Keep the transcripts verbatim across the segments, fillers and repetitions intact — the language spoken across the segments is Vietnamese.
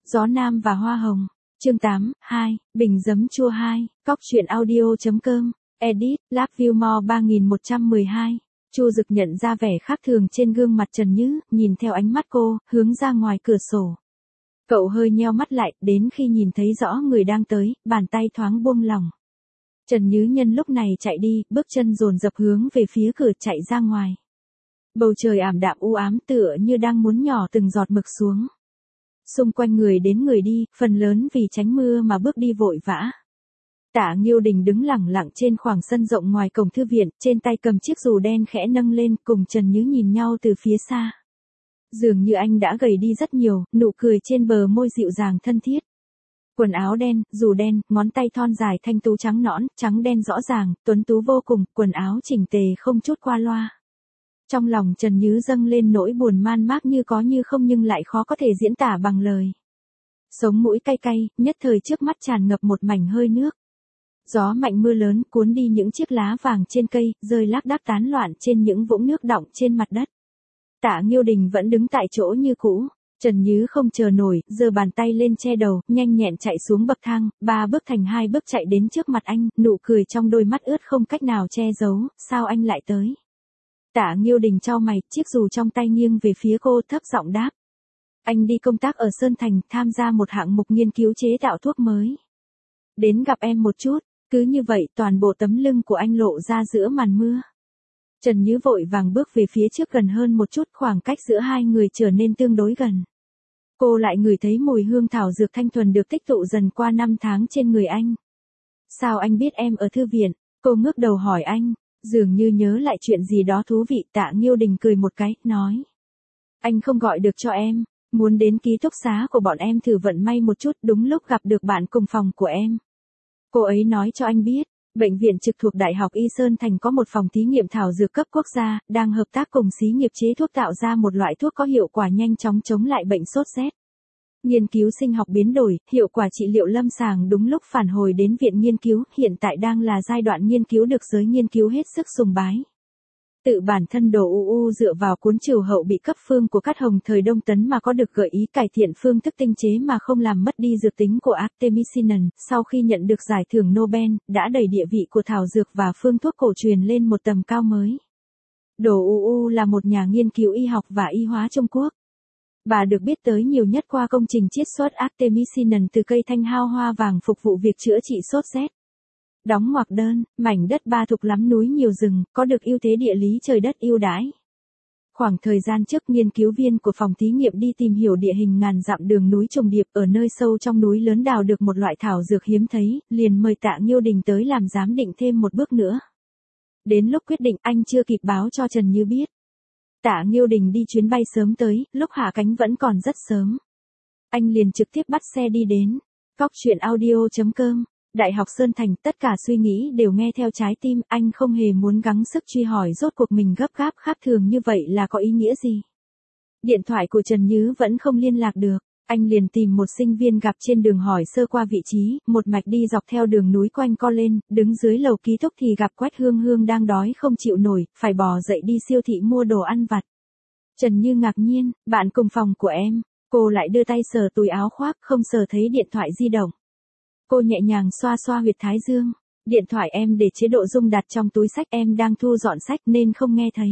Gió Nam và Hoa Hồng. Chương tám, hai, Bình giấm chua hai, cóc truyện audio.com, edit, Loveyoumore ba nghìn một trăm mười hai. Chu Dực nhận ra vẻ khác thường trên gương mặt Trần Như, nhìn theo ánh mắt cô, hướng ra ngoài cửa sổ. Cậu hơi nheo mắt lại, đến khi nhìn thấy rõ người đang tới, bàn tay thoáng buông lỏng. Trần Như nhân lúc này chạy đi, bước chân dồn dập hướng về phía cửa chạy ra ngoài. Bầu trời ảm đạm u ám tựa như đang muốn nhỏ từng giọt mực xuống. Xung quanh người đến người đi, phần lớn vì tránh mưa mà bước đi vội vã. Tạ Nghiêu Đình đứng lẳng lặng trên khoảng sân rộng ngoài cổng thư viện, trên tay cầm chiếc dù đen khẽ nâng lên, cùng Trần Như nhìn nhau từ phía xa. Dường như anh đã gầy đi rất nhiều, nụ cười trên bờ môi dịu dàng thân thiết. Quần áo đen, dù đen, ngón tay thon dài thanh tú trắng nõn, trắng đen rõ ràng, tuấn tú vô cùng, quần áo chỉnh tề không chút qua loa. Trong lòng Trần Như dâng lên nỗi buồn man mác như có như không nhưng lại khó có thể diễn tả bằng lời. Sống mũi cay cay, nhất thời trước mắt tràn ngập một mảnh hơi nước. Gió mạnh mưa lớn cuốn đi những chiếc lá vàng trên cây, rơi lác đác tán loạn trên những vũng nước đọng trên mặt đất. Tạ Nghiêu Đình vẫn đứng tại chỗ như cũ. Trần Như không chờ nổi, giơ bàn tay lên che đầu, nhanh nhẹn chạy xuống bậc thang, ba bước thành hai bước chạy đến trước mặt anh, nụ cười trong đôi mắt ướt không cách nào che giấu, sao anh lại tới? Tạ Nghiêu Đình chau mày, chiếc dù trong tay nghiêng về phía cô, thấp giọng đáp. Anh đi công tác ở Sơn Thành, tham gia một hạng mục nghiên cứu chế tạo thuốc mới. Đến gặp em một chút, cứ như vậy toàn bộ tấm lưng của anh lộ ra giữa màn mưa. Trần Như vội vàng bước về phía trước gần hơn một chút, khoảng cách giữa hai người trở nên tương đối gần. Cô lại ngửi thấy mùi hương thảo dược thanh thuần được tích tụ dần qua năm tháng trên người anh. Sao anh biết em ở thư viện? Cô ngước đầu hỏi anh, dường như nhớ lại chuyện gì đó thú vị. Tạ Nghiêu Đình cười một cái, nói. Anh không gọi được cho em, muốn đến ký túc xá của bọn em thử vận may một chút, đúng lúc gặp được bạn cùng phòng của em. Cô ấy nói cho anh biết. Bệnh viện trực thuộc Đại học Y Sơn Thành có một phòng thí nghiệm thảo dược cấp quốc gia, đang hợp tác cùng xí nghiệp chế thuốc tạo ra một loại thuốc có hiệu quả nhanh chóng chống lại bệnh sốt rét. Nghiên cứu sinh học biến đổi, hiệu quả trị liệu lâm sàng đúng lúc phản hồi đến viện nghiên cứu, hiện tại đang là giai đoạn nghiên cứu được giới nghiên cứu hết sức sùng bái. Tự bản thân Đồ U U dựa vào cuốn trừu hậu bị cấp phương của Cát Hồng thời Đông Tấn mà có được gợi ý cải thiện phương thức tinh chế mà không làm mất đi dược tính của Artemisinin, sau khi nhận được giải thưởng Nobel, đã đẩy địa vị của thảo dược và phương thuốc cổ truyền lên một tầm cao mới. Đồ U U là một nhà nghiên cứu y học và y hóa Trung Quốc. Bà được biết tới nhiều nhất qua công trình chiết xuất Artemisinin từ cây thanh hao hoa vàng phục vụ việc chữa trị sốt rét. Đóng ngoặc đơn, mảnh đất ba thục lắm núi nhiều rừng, có được ưu thế địa lý trời đất ưu đãi. Khoảng thời gian trước, nghiên cứu viên của phòng thí nghiệm đi tìm hiểu địa hình ngàn dặm đường núi trùng điệp ở nơi sâu trong núi lớn đào được một loại thảo dược hiếm thấy, liền mời Tạ Nghiêu Đình tới làm giám định thêm một bước nữa. Đến lúc quyết định anh chưa kịp báo cho Trần Như biết. Tạ Nghiêu Đình đi chuyến bay sớm tới, lúc hạ cánh vẫn còn rất sớm. Anh liền trực tiếp bắt xe đi đến. cóc truyện audio.com, Đại học Sơn Thành, tất cả suy nghĩ đều nghe theo trái tim, anh không hề muốn gắng sức truy hỏi rốt cuộc mình gấp gáp khác thường như vậy là có ý nghĩa gì. Điện thoại của Trần Như vẫn không liên lạc được, anh liền tìm một sinh viên gặp trên đường hỏi sơ qua vị trí, một mạch đi dọc theo đường núi quanh co lên, đứng dưới lầu ký túc thì gặp Quách Hương Hương đang đói không chịu nổi, phải bò dậy đi siêu thị mua đồ ăn vặt. Trần Như ngạc nhiên, bạn cùng phòng của em, cô lại đưa tay sờ túi áo khoác, không sờ thấy điện thoại di động. Cô nhẹ nhàng xoa xoa huyệt thái dương, điện thoại em để chế độ rung đặt trong túi sách, em đang thu dọn sách nên không nghe thấy.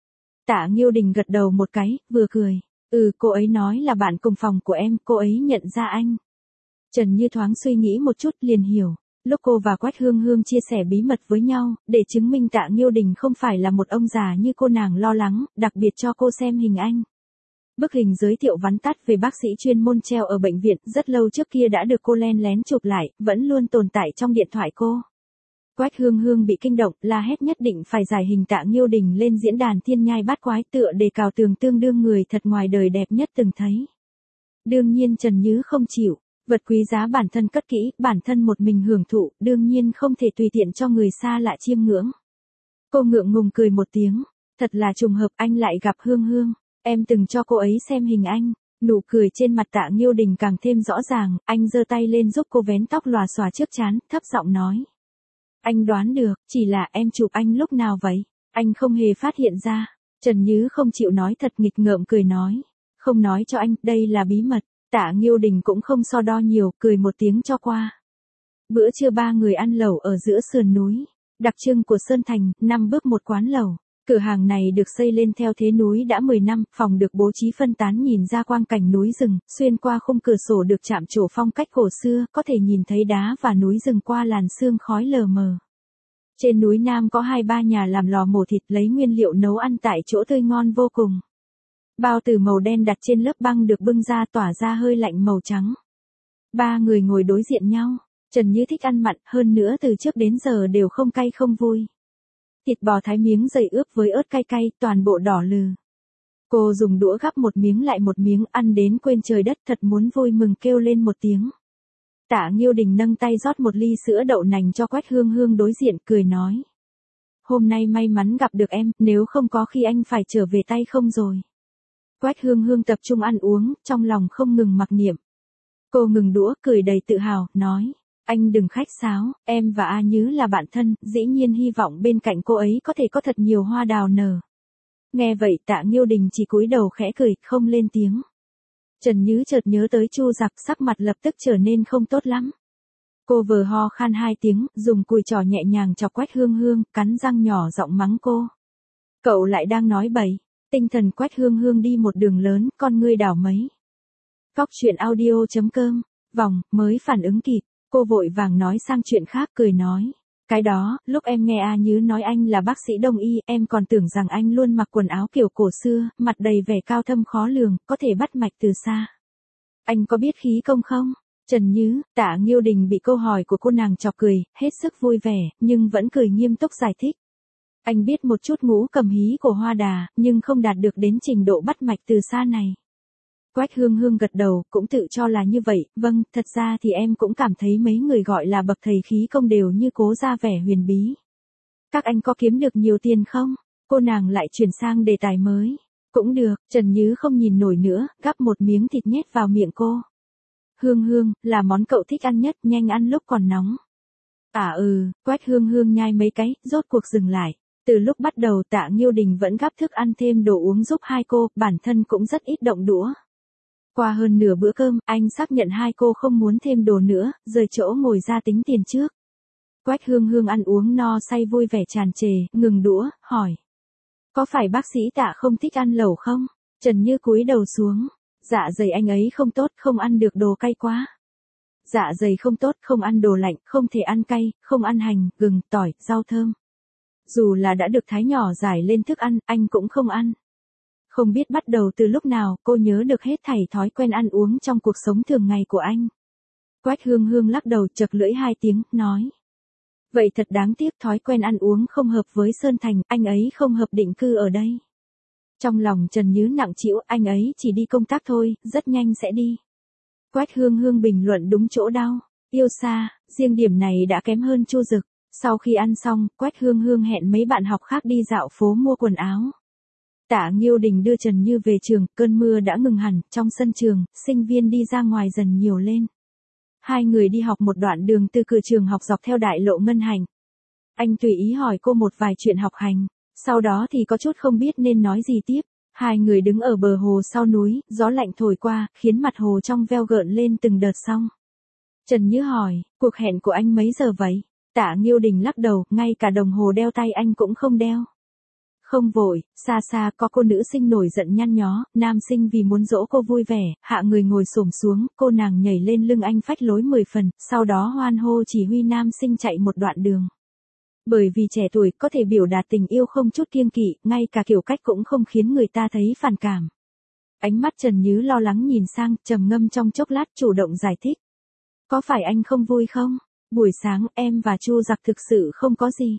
Tạ Nghiêu Đình gật đầu một cái, vừa cười, ừ cô ấy nói là bạn cùng phòng của em, cô ấy nhận ra anh. Trần Như thoáng suy nghĩ một chút liền hiểu, lúc cô và Quách Hương Hương chia sẻ bí mật với nhau, để chứng minh Tạ Nghiêu Đình không phải là một ông già như cô nàng lo lắng, đặc biệt cho cô xem hình anh. Bức hình giới thiệu vắn tắt về bác sĩ chuyên môn treo ở bệnh viện, rất lâu trước kia đã được cô len lén chụp lại, vẫn luôn tồn tại trong điện thoại cô. Quách Hương Hương bị kinh động, la hét nhất định phải giải hình Tạ Nghiêu Đình lên diễn đàn thiên nhai bát quái tựa đề cào tường tương đương người thật ngoài đời đẹp nhất từng thấy. Đương nhiên Trần Như không chịu, vật quý giá bản thân cất kỹ, bản thân một mình hưởng thụ, đương nhiên không thể tùy tiện cho người xa lạ chiêm ngưỡng. Cô ngượng ngùng cười một tiếng, thật là trùng hợp anh lại gặp Hương Hương. Em từng cho cô ấy xem hình anh, nụ cười trên mặt Tạ Nghiêu Đình càng thêm rõ ràng, anh giơ tay lên giúp cô vén tóc lòa xòa trước trán, thấp giọng nói. Anh đoán được, chỉ là em chụp anh lúc nào vậy? Anh không hề phát hiện ra. Trần Như không chịu nói thật, nghịch ngợm cười nói. Không nói cho anh, đây là bí mật. Tạ Nghiêu Đình cũng không so đo nhiều, cười một tiếng cho qua. Bữa trưa ba người ăn lẩu ở giữa sườn núi. Đặc trưng của Sơn Thành, năm bước một quán lẩu. Cửa hàng này được xây lên theo thế núi đã mười năm, phòng được bố trí phân tán nhìn ra quang cảnh núi rừng, xuyên qua khung cửa sổ được chạm trổ phong cách cổ xưa, có thể nhìn thấy đá và núi rừng qua làn sương khói lờ mờ. Trên núi Nam có hai ba nhà làm lò mổ thịt lấy nguyên liệu nấu ăn tại chỗ tươi ngon vô cùng. Bao tử màu đen đặt trên lớp băng được bưng ra tỏa ra hơi lạnh màu trắng. Ba người ngồi đối diện nhau, Trần Như thích ăn mặn, hơn nữa từ trước đến giờ đều không cay không vui. Thịt bò thái miếng dày ướp với ớt cay cay, toàn bộ đỏ lừ. Cô dùng đũa gắp một miếng lại một miếng, ăn đến quên trời đất, thật muốn vui mừng kêu lên một tiếng. Tạ Nghiêu Đình nâng tay rót một ly sữa đậu nành cho Quách Hương Hương đối diện, cười nói. Hôm nay may mắn gặp được em, nếu không có khi anh phải trở về tay không rồi. Quách Hương Hương tập trung ăn uống, trong lòng không ngừng mặc niệm. Cô ngừng đũa, cười đầy tự hào, nói. Anh đừng khách sáo, em và A Nhứ là bạn thân, dĩ nhiên hy vọng bên cạnh cô ấy có thể có thật nhiều hoa đào nở. Nghe vậy Tạ Nghiêu Đình chỉ cúi đầu khẽ cười, không lên tiếng. Trần Nhứ chợt nhớ tới Chu Giặc, sắc mặt lập tức trở nên không tốt lắm. Cô vờ ho khan hai tiếng, dùng cùi trỏ nhẹ nhàng chọc Quách Hương Hương, cắn răng nhỏ giọng mắng cô. Cậu lại đang nói bậy. Tinh thần Quách Hương Hương đi một đường lớn, con ngươi đảo mấy. Cóc truyện audio chấm com, vòng, mới phản ứng kịp. Cô vội vàng nói sang chuyện khác, cười nói. Cái đó, lúc em nghe A Nhứ nói anh là bác sĩ đông y, em còn tưởng rằng anh luôn mặc quần áo kiểu cổ xưa, mặt đầy vẻ cao thâm khó lường, có thể bắt mạch từ xa. Anh có biết khí công không? Trần Nhứ, Tạ Nghiêu Đình bị câu hỏi của cô nàng chọc cười, hết sức vui vẻ, nhưng vẫn cười nghiêm túc giải thích. Anh biết một chút ngũ cầm hí của Hoa Đà, nhưng không đạt được đến trình độ bắt mạch từ xa này. Quách Hương Hương gật đầu, cũng tự cho là như vậy, vâng, thật ra thì em cũng cảm thấy mấy người gọi là bậc thầy khí công đều như cố ra vẻ huyền bí. Các anh có kiếm được nhiều tiền không? Cô nàng lại chuyển sang đề tài mới. Cũng được, Trần Nhứ không nhìn nổi nữa, gắp một miếng thịt nhét vào miệng cô. Hương Hương, là món cậu thích ăn nhất, nhanh ăn lúc còn nóng. À ừ, Quách Hương Hương nhai mấy cái, rốt cuộc dừng lại. Từ lúc bắt đầu Tạ Nghiêu Đình vẫn gắp thức ăn thêm đồ uống giúp hai cô, bản thân cũng rất ít động đũa. Qua hơn nửa bữa cơm, anh xác nhận hai cô không muốn thêm đồ nữa, rời chỗ ngồi ra tính tiền trước. Quách Hương Hương ăn uống no say vui vẻ tràn trề, ngừng đũa, hỏi. Có phải bác sĩ Tạ không thích ăn lẩu không? Trần Như cúi đầu xuống. Dạ dày anh ấy không tốt, không ăn được đồ cay quá. Dạ dày không tốt, không ăn đồ lạnh, không thể ăn cay, không ăn hành, gừng, tỏi, rau thơm. Dù là đã được thái nhỏ giải lên thức ăn, anh cũng không ăn. Không biết bắt đầu từ lúc nào, cô nhớ được hết thảy thói quen ăn uống trong cuộc sống thường ngày của anh. Quách Hương Hương lắc đầu chật lưỡi hai tiếng, nói. Vậy thật đáng tiếc, thói quen ăn uống không hợp với Sơn Thành, anh ấy không hợp định cư ở đây. Trong lòng Trần Nhứ nặng trĩu, anh ấy chỉ đi công tác thôi, rất nhanh sẽ đi. Quách Hương Hương bình luận đúng chỗ đau, yêu xa, riêng điểm này đã kém hơn Chu Dực. Sau khi ăn xong, Quách Hương Hương hẹn mấy bạn học khác đi dạo phố mua quần áo. Tạ Nghiêu Đình đưa Trần Như về trường, cơn mưa đã ngừng hẳn, trong sân trường, sinh viên đi ra ngoài dần nhiều lên. Hai người đi học một đoạn đường từ cửa trường học dọc theo đại lộ Ngân Hành. Anh tùy ý hỏi cô một vài chuyện học hành, sau đó thì có chút không biết nên nói gì tiếp. Hai người đứng ở bờ hồ sau núi, gió lạnh thổi qua, khiến mặt hồ trong veo gợn lên từng đợt sóng. Trần Như hỏi, cuộc hẹn của anh mấy giờ vậy? Tạ Nghiêu Đình lắc đầu, ngay cả đồng hồ đeo tay anh cũng không đeo. Không vội, xa xa có cô nữ sinh nổi giận nhăn nhó, nam sinh vì muốn dỗ cô vui vẻ, hạ người ngồi xổm xuống, cô nàng nhảy lên lưng anh phách lối mười phần, sau đó hoan hô chỉ huy nam sinh chạy một đoạn đường. Bởi vì trẻ tuổi có thể biểu đạt tình yêu không chút kiêng kỵ, ngay cả kiểu cách cũng không khiến người ta thấy phản cảm. Ánh mắt Trần Nhứ lo lắng nhìn sang, trầm ngâm trong chốc lát chủ động giải thích. Có phải anh không vui không? Buổi sáng em và Chu Giặc thực sự không có gì.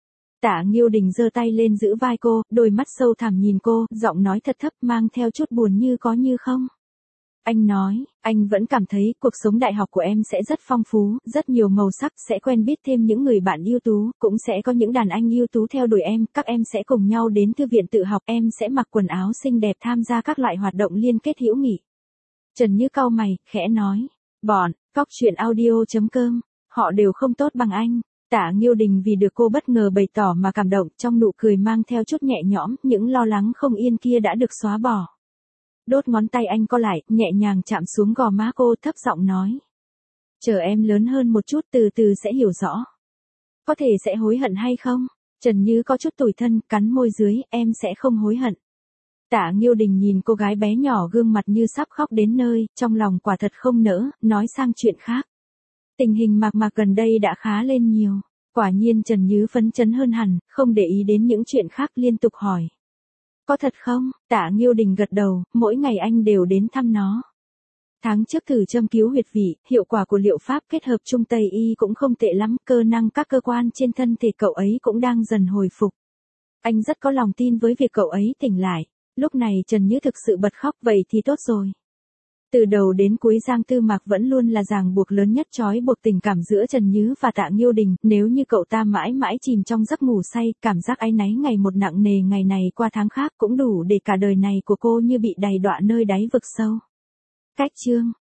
Tạ Nghiêu Đình giơ tay lên giữ vai cô, đôi mắt sâu thẳm nhìn cô, giọng nói thật thấp mang theo chút buồn như có như không. Anh nói, anh vẫn cảm thấy cuộc sống đại học của em sẽ rất phong phú, rất nhiều màu sắc, sẽ quen biết thêm những người bạn ưu tú, cũng sẽ có những đàn anh ưu tú theo đuổi em, các em sẽ cùng nhau đến thư viện tự học, em sẽ mặc quần áo xinh đẹp tham gia các loại hoạt động liên kết hữu nghị. Trần Như cau mày, khẽ nói, bọn, cóc truyện audio chấm com, họ đều không tốt bằng anh. Tạ Nghiêu Đình vì được cô bất ngờ bày tỏ mà cảm động, trong nụ cười mang theo chút nhẹ nhõm, những lo lắng không yên kia đã được xóa bỏ. Đốt ngón tay anh co lại, nhẹ nhàng chạm xuống gò má cô, thấp giọng nói. Chờ em lớn hơn một chút từ từ sẽ hiểu rõ. Có thể sẽ hối hận hay không? Trần Như có chút tủi thân, cắn môi dưới, em sẽ không hối hận. Tạ Nghiêu Đình nhìn cô gái bé nhỏ gương mặt như sắp khóc đến nơi, trong lòng quả thật không nỡ, nói sang chuyện khác. Tình hình Mạc Mạc gần đây đã khá lên nhiều. Quả nhiên Trần Như phấn chấn hơn hẳn, không để ý đến những chuyện khác, liên tục hỏi. Có thật không? Tạ Nghiêu Đình gật đầu, mỗi ngày anh đều đến thăm nó. Tháng trước thử châm cứu huyệt vị, hiệu quả của liệu pháp kết hợp Trung Tây Y cũng không tệ lắm, cơ năng các cơ quan trên thân thể cậu ấy cũng đang dần hồi phục. Anh rất có lòng tin với việc cậu ấy tỉnh lại. Lúc này Trần Như thực sự bật khóc, vậy thì tốt rồi. Từ đầu đến cuối Giang Tư Mạc vẫn luôn là ràng buộc lớn nhất trói buộc tình cảm giữa Trần Như và Tạ Nghiêu Đình, nếu như cậu ta mãi mãi chìm trong giấc ngủ say, cảm giác áy náy ngày một nặng nề ngày này qua tháng khác cũng đủ để cả đời này của cô như bị đày đọa nơi đáy vực sâu. Cách chương